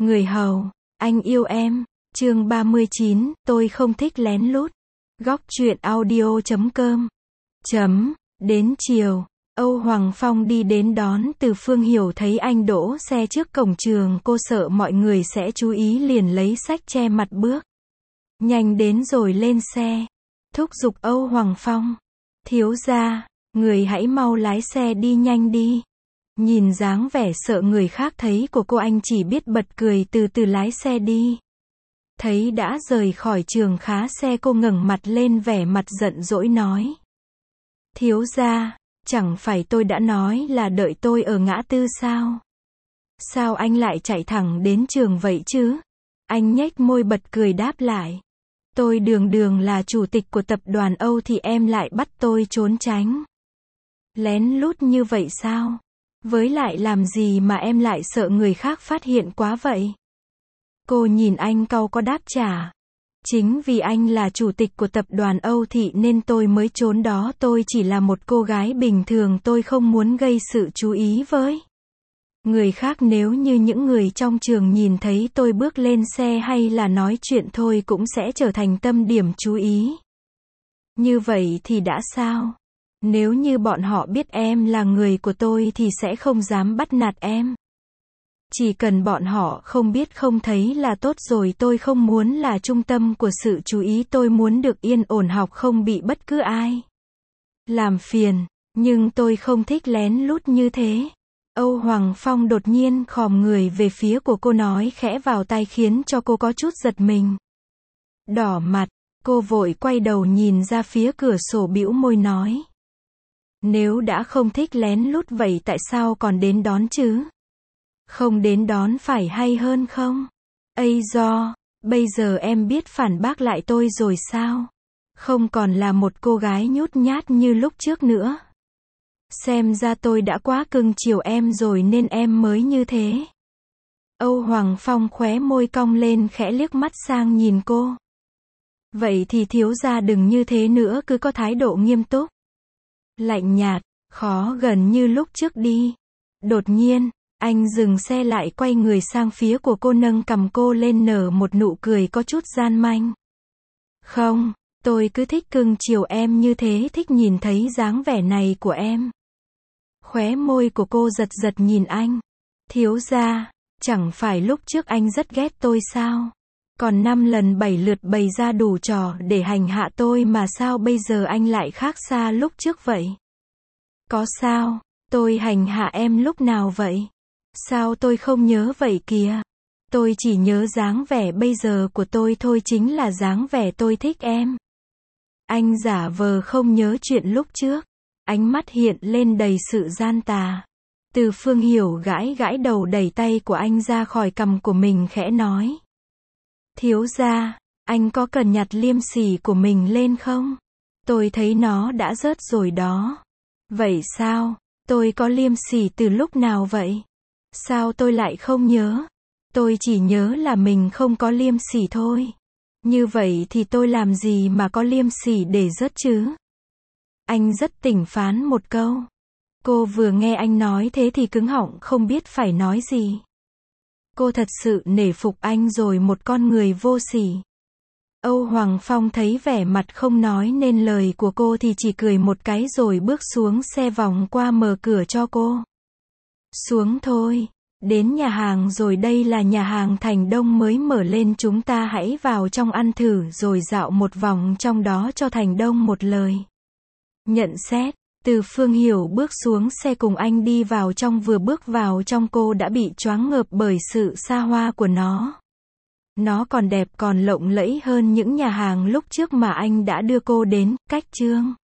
Người hầu, anh yêu em. Chương 39, tôi không thích lén lút. Góc truyện audio.com. Đến chiều, Âu Hoàng Phong đi đến đón Từ Phương Hiểu thấy anh đỗ xe trước cổng trường, cô sợ mọi người sẽ chú ý liền lấy sách che mặt bước nhanh đến rồi lên xe, thúc giục Âu Hoàng Phong. Thiếu gia, người hãy mau lái xe đi nhanh đi. Nhìn dáng vẻ sợ người khác thấy của cô, anh chỉ biết bật cười từ từ lái xe đi. Thấy đã rời khỏi trường khá xe, cô ngẩng mặt lên vẻ mặt giận dỗi nói. Thiếu gia, chẳng phải tôi đã nói là đợi tôi ở ngã tư sao? Sao anh lại chạy thẳng đến trường vậy chứ? Anh nhếch môi bật cười đáp lại. Tôi đường là chủ tịch của tập đoàn Âu thì em lại bắt tôi trốn tránh. Lén lút như vậy sao? Với lại làm gì mà em lại sợ người khác phát hiện quá vậy? Cô nhìn anh cau có đáp trả. Chính vì anh là chủ tịch của tập đoàn Âu Thị nên tôi mới trốn đó, tôi chỉ là một cô gái bình thường, tôi không muốn gây sự chú ý với người khác. Nếu như những người trong trường nhìn thấy tôi bước lên xe hay là nói chuyện thôi cũng sẽ trở thành tâm điểm chú ý. Như vậy thì đã sao? Nếu như bọn họ biết em là người của tôi thì sẽ không dám bắt nạt em. Chỉ cần bọn họ không biết không thấy là tốt rồi, tôi không muốn là trung tâm của sự chú ý, tôi muốn được yên ổn học không bị bất cứ ai làm phiền, nhưng tôi không thích lén lút như thế. Âu Hoàng Phong đột nhiên khom người về phía của cô nói khẽ vào tai khiến cho cô có chút giật mình. Đỏ mặt, cô vội quay đầu nhìn ra phía cửa sổ bĩu môi nói. Nếu đã không thích lén lút vậy tại sao còn đến đón chứ? Không đến đón phải hay hơn không? Ây do, bây giờ em biết phản bác lại tôi rồi sao? Không còn là một cô gái nhút nhát như lúc trước nữa. Xem ra tôi đã quá cưng chiều em rồi nên em mới như thế. Âu Hoàng Phong khóe môi cong lên khẽ liếc mắt sang nhìn cô. Vậy thì thiếu gia đừng như thế nữa, cứ có thái độ nghiêm túc, lạnh nhạt, khó gần như lúc trước đi. Đột nhiên, anh dừng xe lại quay người sang phía của cô, nâng cằm cô lên nở một nụ cười có chút gian manh. Không, tôi cứ thích cưng chiều em như thế, thích nhìn thấy dáng vẻ này của em. Khóe môi của cô giật giật nhìn anh. Thiếu gia, chẳng phải lúc trước anh rất ghét tôi sao? Còn 5 lần 7 lượt bày ra đủ trò để hành hạ tôi mà sao bây giờ anh lại khác xa lúc trước vậy? Có sao? Tôi hành hạ em lúc nào vậy? Sao tôi không nhớ vậy kìa? Tôi chỉ nhớ dáng vẻ bây giờ của tôi thôi, chính là dáng vẻ tôi thích em. Anh giả vờ không nhớ chuyện lúc trước. Ánh mắt hiện lên đầy sự gian tà. Từ Phương Hiểu gãi gãi đầu đẩy tay của anh ra khỏi cằm của mình khẽ nói. Thiếu gia, anh có cần nhặt liêm sỉ của mình lên không? Tôi thấy nó đã rớt rồi đó. Vậy sao? Tôi có liêm sỉ từ lúc nào vậy? Sao tôi lại không nhớ? Tôi chỉ nhớ là mình không có liêm sỉ thôi. Như vậy thì tôi làm gì mà có liêm sỉ để rớt chứ? Anh rất tỉnh phán một câu. Cô vừa nghe anh nói thế thì cứng họng không biết phải nói gì. Cô thật sự nể phục anh rồi, một con người vô sỉ. Âu Hoàng Phong thấy vẻ mặt không nói nên lời của cô thì chỉ cười một cái rồi bước xuống xe vòng qua mở cửa cho cô. Xuống thôi. Đến nhà hàng rồi, đây là nhà hàng Thành Đông mới mở lên, chúng ta hãy vào trong ăn thử rồi dạo một vòng trong đó cho Thành Đông một lời nhận xét. Từ Phương Hiểu bước xuống xe cùng anh đi vào trong, vừa bước vào trong cô đã bị choáng ngợp bởi sự xa hoa của nó. Nó còn đẹp còn lộng lẫy hơn những nhà hàng lúc trước mà anh đã đưa cô đến. Cách Chương